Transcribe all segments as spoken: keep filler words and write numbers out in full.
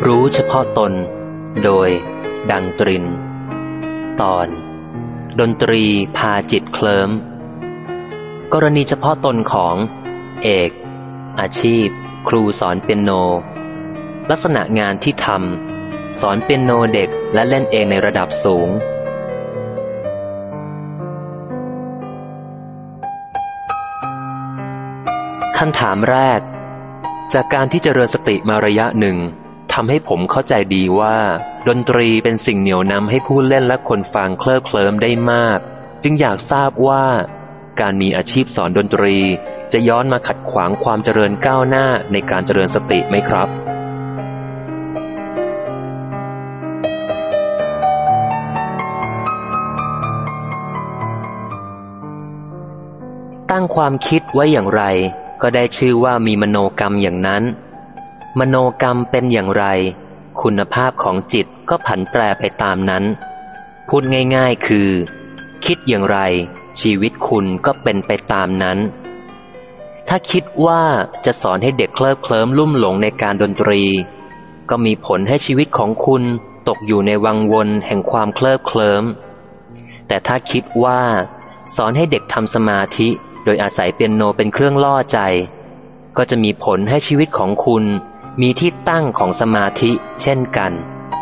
รู้เฉพาะตนโดยดังตรินตอนดนตรีพาจิตเคลิ้มกรณีเฉพาะตนของเอกอาชีพครูสอนเปียโนลักษณะงานที่ทำสอนเปียโนเด็กและเล่นเองในระดับสูงคำถามแรกจากการที่เจริญสติมาระยะหนึ่งทำให้ผมเข้าใจดีว่าดนตรีเป็นสิ่งเหนี่ยวนำให้ผู้เล่นและคนฟังเคลิบเคลิ้มได้มากจึงอยากทราบว่าการมีอาชีพสอนดนตรีจะย้อนมาขัดขวางความเจริญก้าวหน้าในการเจริญสติไหมครับตั้งความคิดไว้อย่างไรก็ได้ชื่อว่ามีมโนกรรมอย่างนั้นมโนกรรมเป็นอย่างไรคุณภาพของจิตก็ผันแปรไปตามนั้นพูดง่ายๆคือคิดอย่างไรชีวิตคุณก็เป็นไปตามนั้นถ้าคิดว่าจะสอนให้เด็กเคลิบเคลิ้มลุ่มหลงในการดนตรีก็มีผลให้ชีวิตของคุณตกอยู่ในวังวนแห่งความเคลิบเคลิ้มแต่ถ้าคิดว่าสอนให้เด็กทำสมาธิโดยอาศัยเปียโนเป็นเครื่องล่อใจก็จะมีผลให้ชีวิตของคุณมีที่ตั้งของสมาธิเช่นกัน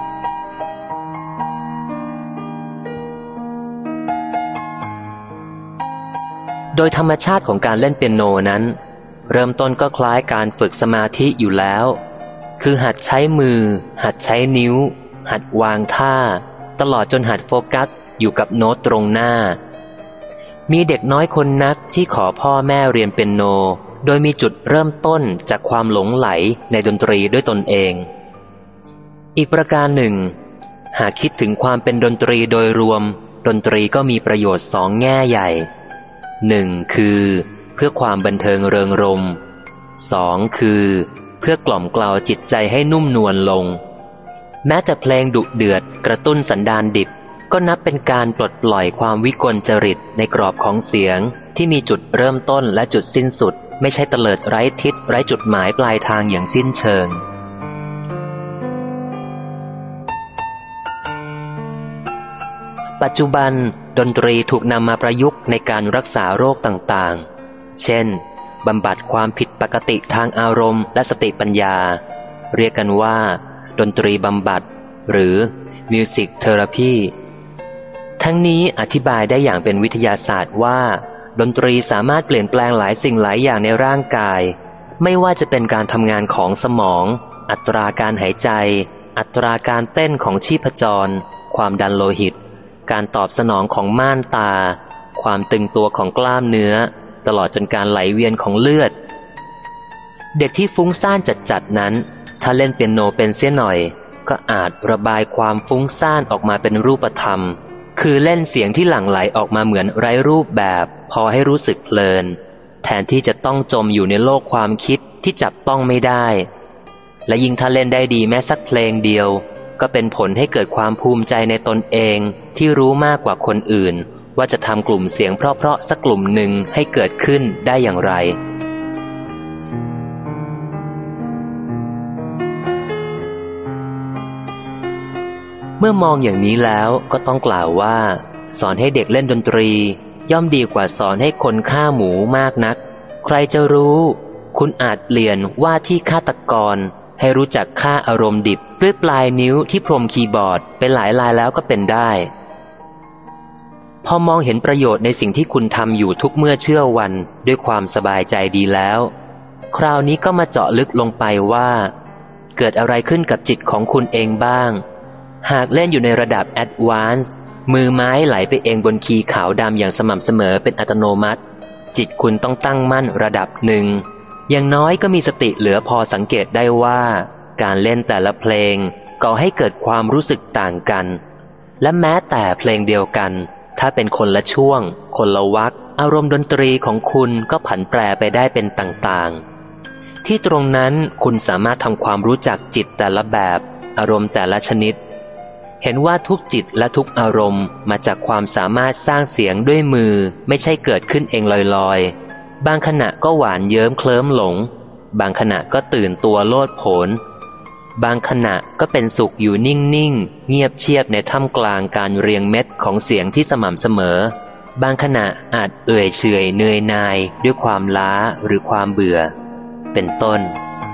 โดยธรรมชาติของการเล่นเปียโนนั้นเริ่มต้นก็คล้ายการฝึกสมาธิอยู่แล้วคือหัดใช้มือหัดใช้นิ้วหัดวางท่าตลอดจนหัดโฟกัสอยู่กับโน้ตตรงหน้ามีเด็กน้อยคนนักที่ขอพ่อแม่เรียนเปียโนโดยมีจุดเริ่มต้นจากความหลงไหลในดนตรีด้วยตนเองอีกประการหนึ่งหากคิดถึงความเป็นดนตรีโดยรวมดนตรีก็มีประโยชน์สองแง่ใหญ่หนึ่งคือเพื่อความบันเทิงเริงรมย์สองคือเพื่อกล่อมเกลาจิตใจให้นุ่มนวลลงแม้แต่เพลงดุเดือดกระตุ้นสันดานดิบก็นับเป็นการปลดปล่อยความวิกลจริตในกรอบของเสียงที่มีจุดเริ่มต้นและจุดสิ้นสุดไม่ใช่เตลิดไร้ทิศไร้จุดหมายปลายทางอย่างสิ้นเชิงปัจจุบันดนตรีถูกนำมาประยุกต์ในการรักษาโรคต่างๆเช่นบำบัดความผิดปกติทางอารมณ์และสติปัญญาเรียกกันว่าดนตรีบำบัดหรือ Music Therapy ทั้งนี้อธิบายได้อย่างเป็นวิทยาศาสตร์ว่าดนตรีสามารถเปลี่ยนแปลงหลายสิ่งหลายอย่างในร่างกายไม่ว่าจะเป็นการทำงานของสมองอัตราการหายใจอัตราการเต้นของชีพจรความดันโลหิตการตอบสนองของม่านตาความตึงตัวของกล้ามเนื้อตลอดจนการไหลเวียนของเลือดเด็กที่ฟุ้งซ่านจัดๆนั้นถ้าเล่นเปียโนเป็นเสียหน่อยก็อาจระบายความฟุ้งซ่านออกมาเป็นรูปธรรมคือเล่นเสียงที่หลั่งไหลออกมาเหมือนไร้รูปแบบพอให้รู้สึกเพลินแทนที่จะต้องจมอยู่ในโลกความคิดที่จับต้องไม่ได้และยิ่งถ้าเล่นได้ดีแม้สักเพลงเดียวก็เป็นผลให้เกิดความภูมิใจในตนเองที่รู้มากกว่าคนอื่นว่าจะทำกลุ่มเสียงเพราะๆสักกลุ่มหนึ่งให้เกิดขึ้นได้อย่างไรเมื่อมองอย่างนี้แล้วก็ต้องกล่าวว่าสอนให้เด็กเล่นดนตรีย่อมดีกว่าสอนให้คนฆ่าหมูมากนักใครจะรู้คุณอาจเปลี่ยนว่าที่ฆาตกรให้รู้จักฆ่าอารมณ์ดิบด้วยปลายนิ้วที่พรมคีย์บอร์ดเป็นหลายลายแล้วก็เป็นได้พอมองเห็นประโยชน์ในสิ่งที่คุณทำอยู่ทุกเมื่อเชื่อวันด้วยความสบายใจดีแล้วคราวนี้ก็มาเจาะลึกลงไปว่าเกิดอะไรขึ้นกับจิตของคุณเองบ้างหากเล่นอยู่ในระดับแอดวานซ์มือไม้ไหลไปเองบนคีย์ขาวดำอย่างสม่ำเสมอเป็นอัตโนมัติจิตคุณต้องตั้งมั่นระดับหนึ่งอย่างน้อยก็มีสติเหลือพอสังเกตได้ว่าการเล่นแต่ละเพลงก่อให้เกิดความรู้สึกต่างกันและแม้แต่เพลงเดียวกันถ้าเป็นคนละช่วงคนละวรรคอารมณ์ดนตรีของคุณก็ผันแปรไปได้เป็นต่างๆที่ตรงนั้นคุณสามารถทำความรู้จักจิตแต่ละแบบอารมณ์แต่ละชนิดเห็นว่าทุกจิตและทุกอารมณ์มาจากความสามารถสร้างเสียงด้วยมือไม่ใช่เกิดขึ้นเองลอยๆบางขณะก็หวานเยิ้มเคลิ้มหลงบางขณะก็ตื่นตัวโลดโผนบางขณะก็เป็นสุขอยู่นิ่งๆเงียบเชียบในท่ามกลางการเรียงเม็ดของเสียงที่สม่ำเสมอบางขณะอาจเอื่อยเฉยเหนื่อยหน่ายด้วยความล้าหรือความเบื่อเป็นต้น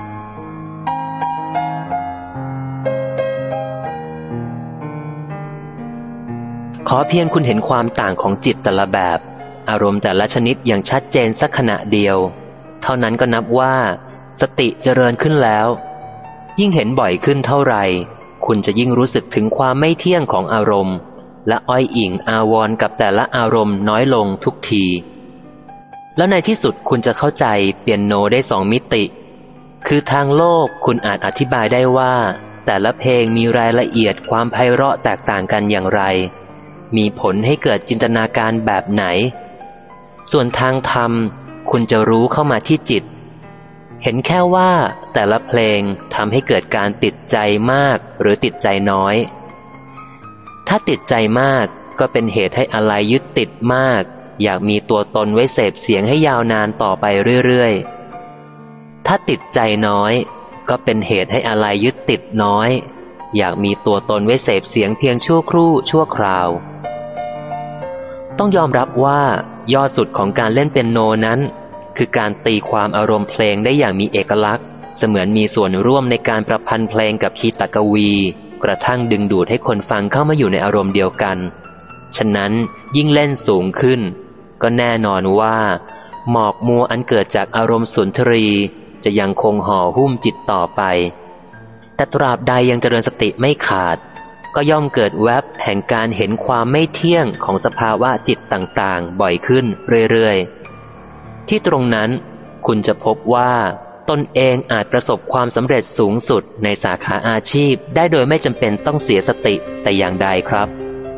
ขอเพียงคุณเห็นความต่างของจิตแต่ละแบบอารมณ์แต่ละชนิดอย่างชัดเจนสักขณะเดียวเท่านั้นก็นับว่าสติเจริญขึ้นแล้วยิ่งเห็นบ่อยขึ้นเท่าไหร่คุณจะยิ่งรู้สึกถึงความไม่เที่ยงของอารมณ์และอ้อยอิงอาวรณ์กับแต่ละอารมณ์น้อยลงทุกทีแล้วในที่สุดคุณจะเข้าใจเปียโนได้สองมิติคือทางโลกคุณอาจอธิบายได้ว่าแต่ละเพลงมีรายละเอียดความไพเราะแตกต่างกันอย่างไรมีผลให้เกิดจินตนาการแบบไหนส่วนทางธรรมคุณจะรู้เข้ามาที่จิตเห็นแค่ว่าแต่ละเพลงทำให้เกิดการติดใจมากหรือติดใจน้อยถ้าติดใจมากก็เป็นเหตุให้อะไรยึดติดมากอยากมีตัวตนไว้เสพเสียงให้ยาวนานต่อไปเรื่อยๆถ้าติดใจน้อยก็เป็นเหตุให้อะไรยึดติดน้อยอยากมีตัวตนไว้เสพเสียงเพียงชั่วครู่ชั่วคราวต้องยอมรับว่ายอดสุดของการเล่นเปียโนนั้นคือการตีความอารมณ์เพลงได้อย่างมีเอกลักษณ์เสมือนมีส่วนร่วมในการประพันธ์เพลงกับคีตกวีกระทั่งดึงดูดให้คนฟังเข้ามาอยู่ในอารมณ์เดียวกันฉะนั้นยิ่งเล่นสูงขึ้นก็แน่นอนว่าหมอกมัวอันเกิดจากอารมณ์สุนทรีจะยังคงห่อหุ้มจิตต่อไปแต่ตราบใดยังเจริญสติไม่ขาดก็ย่อมเกิดแวบแห่งการเห็นความไม่เที่ยงของสภาวะจิตต่างๆบ่อยขึ้นเรื่อยๆที่ตรงนั้นคุณจะพบว่าตนเองอาจประสบความสำเร็จสูงสุดในสาขาอาชีพได้โดยไม่จำเป็นต้องเสียสติแต่อย่างใดครับ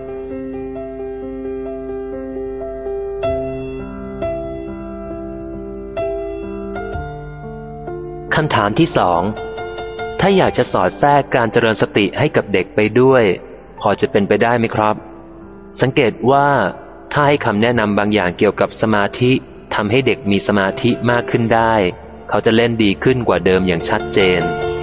คำถามที่สองถ้าอยากจะสอดแทรกการเจริญสติให้กับเด็กไปด้วยพอจะเป็นไปได้ไหมครับสังเกตว่าถ้าให้คำแนะนำบางอย่างเกี่ยวกับสมาธิทำให้เด็กมีสมาธิมากขึ้นได้เขาจะเล่นดีขึ้นกว่าเดิมอย่างชัดเจน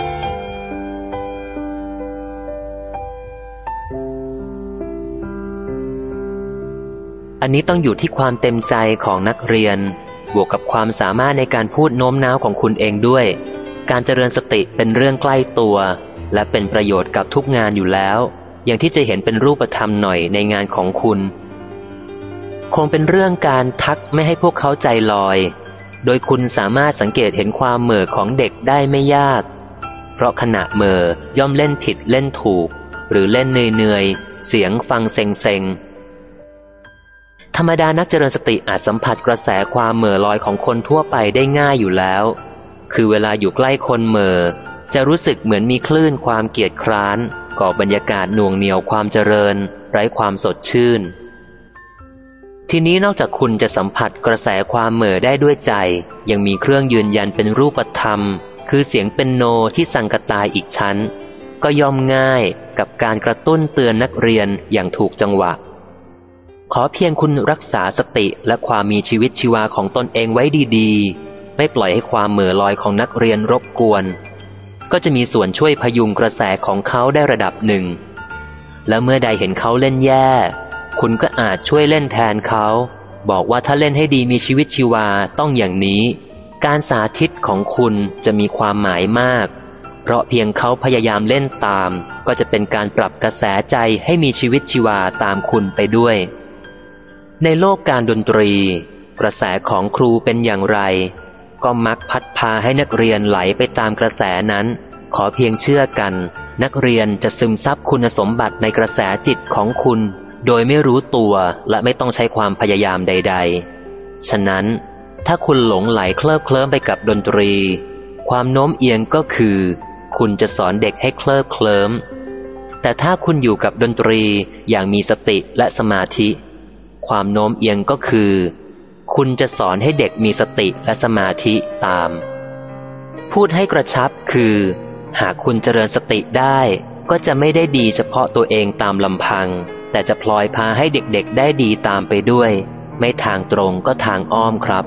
อันนี้ต้องอยู่ที่ความเต็มใจของนักเรียนบวกกับความสามารถในการพูดโน้มน้าวของคุณเองด้วยการเจริญสติเป็นเรื่องใกล้ตัวและเป็นประโยชน์กับทุกงานอยู่แล้วอย่างที่จะเห็นเป็นรูปธรรมหน่อยในงานของคุณคงเป็นเรื่องการทักไม่ให้พวกเขาใจลอยโดยคุณสามารถสังเกตเห็นความเหม่อของเด็กได้ไม่ยากเพราะขณะเหม่อย่อมเล่นผิดเล่นถูกหรือเล่นเหนื่อยๆเสียงฟังเซ็งๆธรรมดานักเจริญสติอาจสัมผัสกระแสความเหม่อลอยของคนทั่วไปได้ง่ายอยู่แล้วคือเวลาอยู่ใกล้คนเหม่อจะรู้สึกเหมือนมีคลื่นความเกียจคร้านก่อบรรยากาศหน่วงเหนี่ยวความเจริญไร้ความสดชื่นทีนี้นอกจากคุณจะสัมผัสกระแสความเหม่อได้ด้วยใจยังมีเครื่องยืนยันเป็นรูปธรรมคือเสียงเปียโนที่สังกตายอีกชั้นก็ย่อมง่ายกับการกระตุ้นเตือนนักเรียนอย่างถูกจังหวะขอเพียงคุณรักษาสติและความมีชีวิตชีวาของตนเองไว้ดีๆไม่ปล่อยให้ความเหม่อลอยของนักเรียนรบกวนก็จะมีส่วนช่วยพยุงกระแสของเขาได้ระดับหนึ่งแล้วเมื่อใดเห็นเขาเล่นแย่คุณก็อาจช่วยเล่นแทนเขาบอกว่าถ้าเล่นให้ดีมีชีวิตชีวาต้องอย่างนี้การสาธิตของคุณจะมีความหมายมากเพราะเพียงเขาพยายามเล่นตามก็จะเป็นการปรับกระแสใจให้มีชีวิตชีวาตามคุณไปด้วยในโลกการดนตรีกระแสของครูเป็นอย่างไรก็มักพัดพาให้นักเรียนไหลไปตามกระแสนั้นขอเพียงเชื่อกันนักเรียนจะซึมซับคุณสมบัติในกระแสจิตของคุณโดยไม่รู้ตัวและไม่ต้องใช้ความพยายามใดๆฉะนั้นถ้าคุณหลงไหลเคลิบเคลิ้มไปกับดนตรีความโน้มเอียงก็คือคุณจะสอนเด็กให้เคลิบเคลิ้มแต่ถ้าคุณอยู่กับดนตรีอย่างมีสติและสมาธิความโน้มเอียงก็คือคุณจะสอนให้เด็กมีสติและสมาธิตามพูดให้กระชับคือหากคุณเจริญสติได้ก็จะไม่ได้ดีเฉพาะตัวเองตามลำพังแต่จะพลอยพาให้เด็กๆได้ดีตามไปด้วยไม่ทางตรงก็ทางอ้อมครับ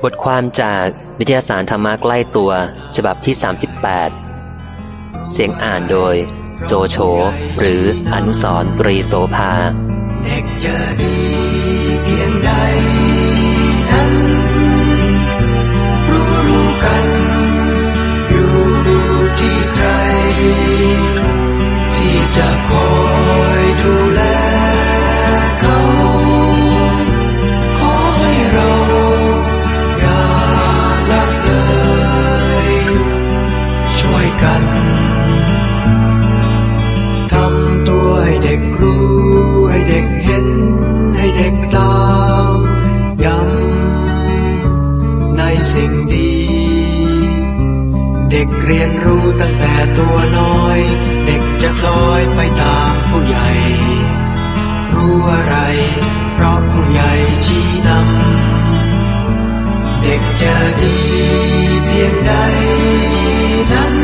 ทความจากนิตยสารธรรมะใกล้ตัวฉบับที่สามสิบแปดเสียงอ่านโดยโจโฉหรืออนุสรณ์ตรีโสภาเด็กจะดีเพียงใดนั้นรู้รู้กันอยู่ที่ใครที่จะคอยดูแลเขาขอให้เราอย่าละเลยช่วยกันทำตัวให้เด็กรู้ให้เด็กเห็นให้เด็กตามย้ำในสิ่งดีเด็กเรียนรู้ตั้งแต่ตัวน้อยเด็กจะคล้อยไปตามผู้ใหญ่รู้อะไรเพราะผู้ใหญ่ชี้นำเด็กจะดีเพียงใดนั้น